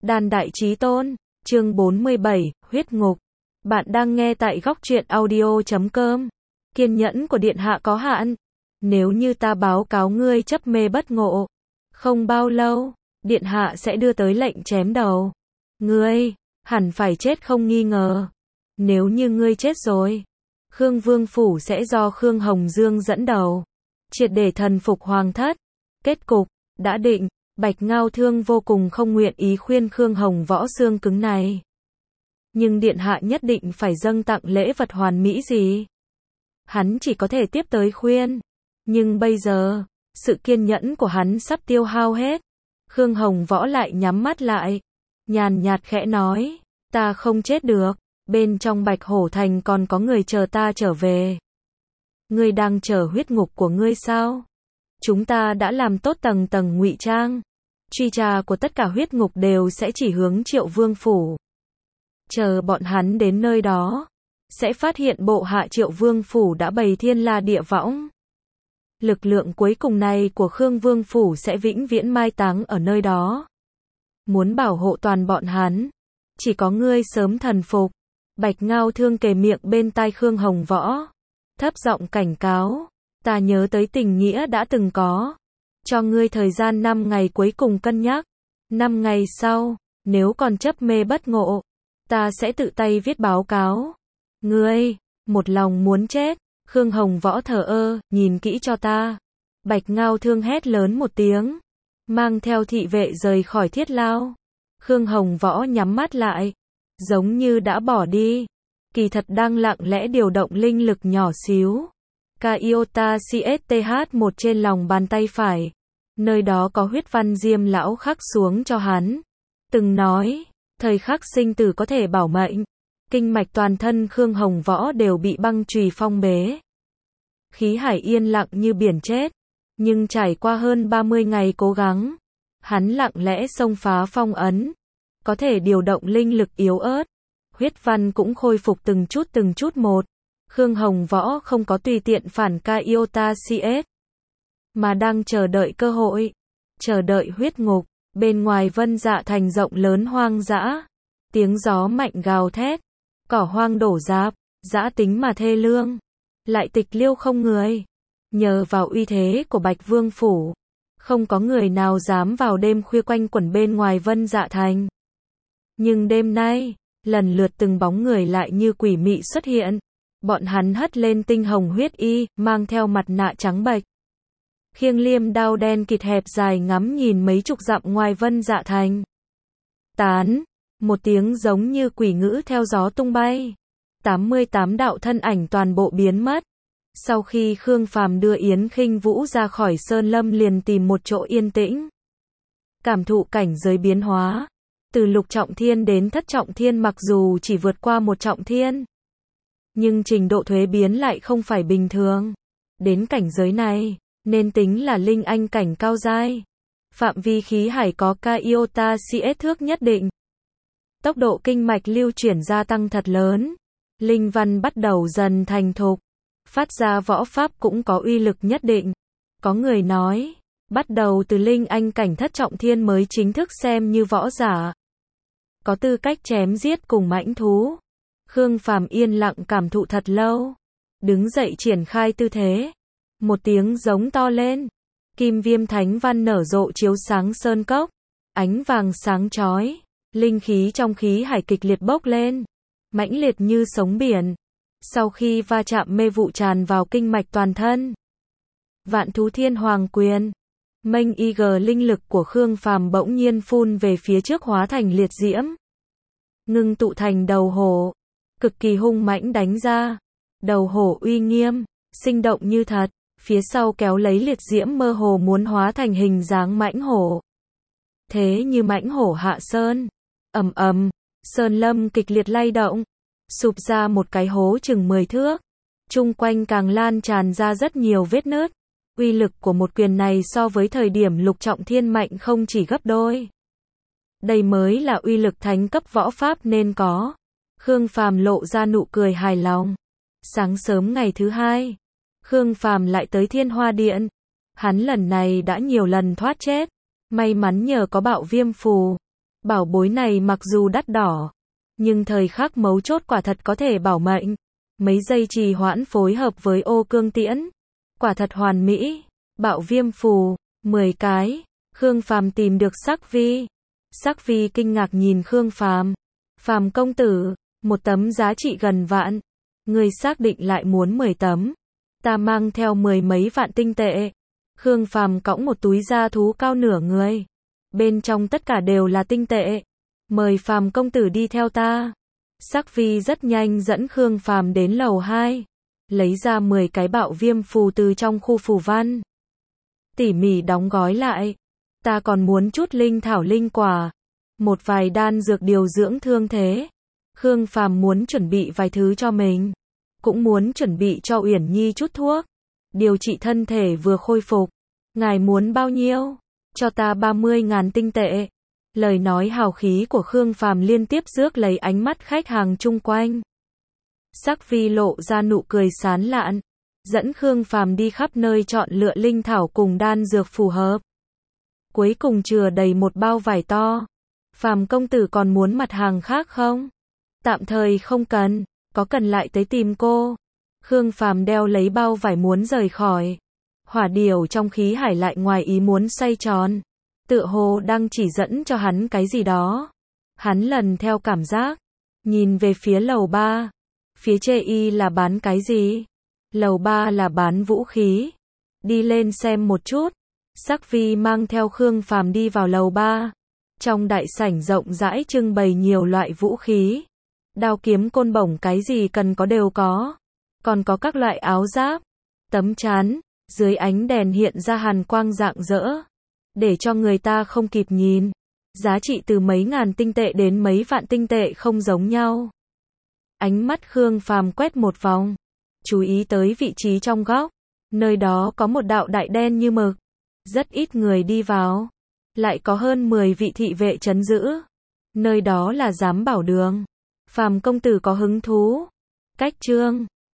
Đan Đại Chí Tôn, chương 47, huyết ngục. Bạn đang nghe tại góc truyện audio.com. Kiên nhẫn của điện hạ có hạn. Nếu như ta báo cáo ngươi chấp mê bất ngộ, không bao lâu, điện hạ sẽ đưa tới lệnh chém đầu. Ngươi, hẳn phải chết không nghi ngờ. Nếu như ngươi chết rồi, Khương Vương Phủ sẽ do Khương Hồng Dương dẫn đầu, triệt để thần phục hoàng thất. Kết cục, đã định. Bạch Ngao Thương vô cùng không nguyện ý khuyên Khương Hồng Võ xương cứng này. Nhưng điện hạ nhất định phải dâng tặng lễ vật hoàn mỹ gì? Hắn chỉ có thể tiếp tới khuyên. Nhưng bây giờ, sự kiên nhẫn của hắn sắp tiêu hao hết. Khương Hồng Võ lại nhắm mắt lại, nhàn nhạt khẽ nói, ta không chết được, bên trong Bạch Hổ Thành còn có người chờ ta trở về. Ngươi đang chờ huyết ngục của ngươi sao? Chúng ta đã làm tốt tầng tầng ngụy trang. Truy tra của tất cả huyết ngục đều sẽ chỉ hướng Triệu Vương Phủ. Chờ bọn hắn đến nơi đó, sẽ phát hiện bộ hạ Triệu Vương Phủ đã bày thiên la địa võng. Lực lượng cuối cùng này của Khương Vương Phủ sẽ vĩnh viễn mai táng ở nơi đó. Muốn bảo hộ toàn bọn hắn, chỉ có ngươi sớm thần phục. Bạch Ngao Thương kề miệng bên tai Khương Hồng Võ, thấp giọng cảnh cáo, ta nhớ tới tình nghĩa đã từng có. Cho ngươi thời gian 5 ngày cuối cùng cân nhắc. 5 ngày sau, nếu còn chấp mê bất ngộ, ta sẽ tự tay viết báo cáo. Ngươi, một lòng muốn chết. Khương Hồng Võ thờ ơ, nhìn kỹ cho ta. Bạch Ngao Thương hét lớn một tiếng, mang theo thị vệ rời khỏi thiết lao. Khương Hồng Võ nhắm mắt lại, giống như đã bỏ đi. Kỳ thật đang lặng lẽ điều động linh lực nhỏ xíu. Kaiota CSTH1 trên lòng bàn tay phải. Nơi đó có huyết văn Diêm lão khắc xuống cho hắn. Từng nói, thời khắc sinh tử có thể bảo mệnh. Kinh mạch toàn thân Khương Hồng Võ đều bị băng chùy phong bế. Khí hải yên lặng như biển chết. Nhưng trải qua hơn 30 ngày cố gắng, hắn lặng lẽ xông phá phong ấn. Có thể điều động linh lực yếu ớt. Huyết văn cũng khôi phục từng chút một. Khương Hồng Võ không có tùy tiện phản Kaiota CS, mà đang chờ đợi cơ hội, chờ đợi huyết ngục. Bên ngoài Vân Dạ Thành rộng lớn hoang dã, tiếng gió mạnh gào thét, cỏ hoang đổ rạp, dã tính mà thê lương, lại tịch liêu không người. Nhờ vào uy thế của Bạch Vương Phủ, không có người nào dám vào đêm khuya quanh quẩn bên ngoài Vân Dạ Thành. Nhưng đêm nay, lần lượt từng bóng người lại như quỷ mị xuất hiện. Bọn hắn hất lên tinh hồng huyết y, mang theo mặt nạ trắng bệch, khiêng liêm đao đen kịt hẹp dài ngắm nhìn mấy chục dặm ngoài Vân Dạ Thành. Tán, một tiếng giống như quỷ ngữ theo gió tung bay. 88 đạo thân ảnh toàn bộ biến mất. Sau khi Khương Phàm đưa Yến Khinh Vũ ra khỏi Sơn Lâm liền tìm một chỗ yên tĩnh, cảm thụ cảnh giới biến hóa. Từ lục trọng thiên đến thất trọng thiên mặc dù chỉ vượt qua một trọng thiên, nhưng trình độ thuế biến lại không phải bình thường. Đến cảnh giới này, nên tính là linh anh cảnh cao giai. Phạm vi khí hải có Kaiota CS thước nhất định. Tốc độ kinh mạch lưu chuyển gia tăng thật lớn. Linh văn bắt đầu dần thành thục. Phát ra võ pháp cũng có uy lực nhất định. Có người nói, bắt đầu từ linh anh cảnh thất trọng thiên mới chính thức xem như võ giả, có tư cách chém giết cùng mãnh thú. Khương Phàm yên lặng cảm thụ thật lâu, đứng dậy triển khai tư thế. Một tiếng giống to lên, kim viêm thánh văn nở rộ chiếu sáng sơn cốc, ánh vàng sáng chói, linh khí trong khí hải kịch liệt bốc lên, mãnh liệt như sóng biển. Sau khi va chạm mê vụ tràn vào kinh mạch toàn thân. Vạn thú thiên hoàng quyền, mênh IG linh lực của Khương Phàm bỗng nhiên phun về phía trước hóa thành liệt diễm, ngưng tụ thành đầu hổ, cực kỳ hung mãnh đánh ra. Đầu hổ uy nghiêm, sinh động như thật, phía sau kéo lấy liệt diễm mơ hồ muốn hóa thành hình dáng mãnh hổ. Thế như mãnh hổ hạ sơn, ầm ầm, sơn lâm kịch liệt lay động, sụp ra một cái hố chừng 10 thước. Chung quanh càng lan tràn ra rất nhiều vết nứt. Uy lực của một quyền này so với thời điểm lục trọng thiên mạnh không chỉ gấp đôi. Đây mới là uy lực thánh cấp võ pháp nên có. Khương Phàm lộ ra nụ cười hài lòng. Sáng sớm ngày thứ hai, Khương Phàm lại tới Thiên Hoa Điện. Hắn lần này đã nhiều lần thoát chết, may mắn nhờ có Bạo Viêm phù, Bảo bối này mặc dù đắt đỏ, nhưng thời khắc mấu chốt quả thật có thể bảo mệnh. Mấy giây trì hoãn phối hợp với ô cương tiễn, quả thật hoàn mỹ. Bạo viêm phù, 10 cái. Khương Phàm tìm được Sắc Vi. Sắc Vi kinh ngạc nhìn Khương Phàm. Phàm công tử, một tấm giá trị gần vạn. Ngươi xác định lại muốn 10 tấm. Ta mang theo 10 mấy vạn tinh tệ. Khương Phàm cõng một túi da thú cao nửa người. Bên trong tất cả đều là tinh tệ. Mời Phàm công tử đi theo ta. Sắc Vi rất nhanh dẫn Khương Phàm đến lầu 2. Lấy ra 10 cái bạo viêm phù từ trong khu phù văn. Tỉ mỉ đóng gói lại. Ta còn muốn chút linh thảo linh quả. Một vài đan dược điều dưỡng thương thế. Khương Phàm muốn chuẩn bị vài thứ cho mình. Cũng muốn chuẩn bị cho Uyển Nhi chút thuốc. Điều trị thân thể vừa khôi phục. Ngài muốn bao nhiêu? Cho ta 30.000 tinh tệ. Lời nói hào khí của Khương Phàm liên tiếp rước lấy ánh mắt khách hàng chung quanh. Sắc Vi lộ ra nụ cười sán lạn, dẫn Khương Phàm đi khắp nơi chọn lựa linh thảo cùng đan dược phù hợp. Cuối cùng chừa đầy một bao vải to. Phàm công tử còn muốn mặt hàng khác không? Tạm thời không cần, có cần lại tới tìm cô. Khương Phàm đeo lấy bao vải muốn rời khỏi. Hỏa điểu trong khí hải lại ngoài ý muốn xoay tròn. Tựa hồ đang chỉ dẫn cho hắn cái gì đó. Hắn lần theo cảm giác, nhìn về phía lầu 3. Phía chê y là bán cái gì? Lầu 3 là bán vũ khí. Đi lên xem một chút. Sắc Vi mang theo Khương Phàm đi vào lầu 3. Trong đại sảnh rộng rãi trưng bày nhiều loại vũ khí. Đao kiếm côn bổng cái gì cần có đều có. Còn có các loại áo giáp, tấm chắn, dưới ánh đèn hiện ra hàn quang rạng rỡ. Để cho người ta không kịp nhìn. Giá trị từ mấy ngàn tinh tệ đến mấy vạn tinh tệ không giống nhau. Ánh mắt Khương Phàm quét một vòng. Chú ý tới vị trí trong góc. Nơi đó có một đạo đại đen như mực. Rất ít người đi vào. Lại có hơn 10 vị thị vệ trấn giữ. Nơi đó là giám bảo đường. Phàm công tử có hứng thú. Cách chương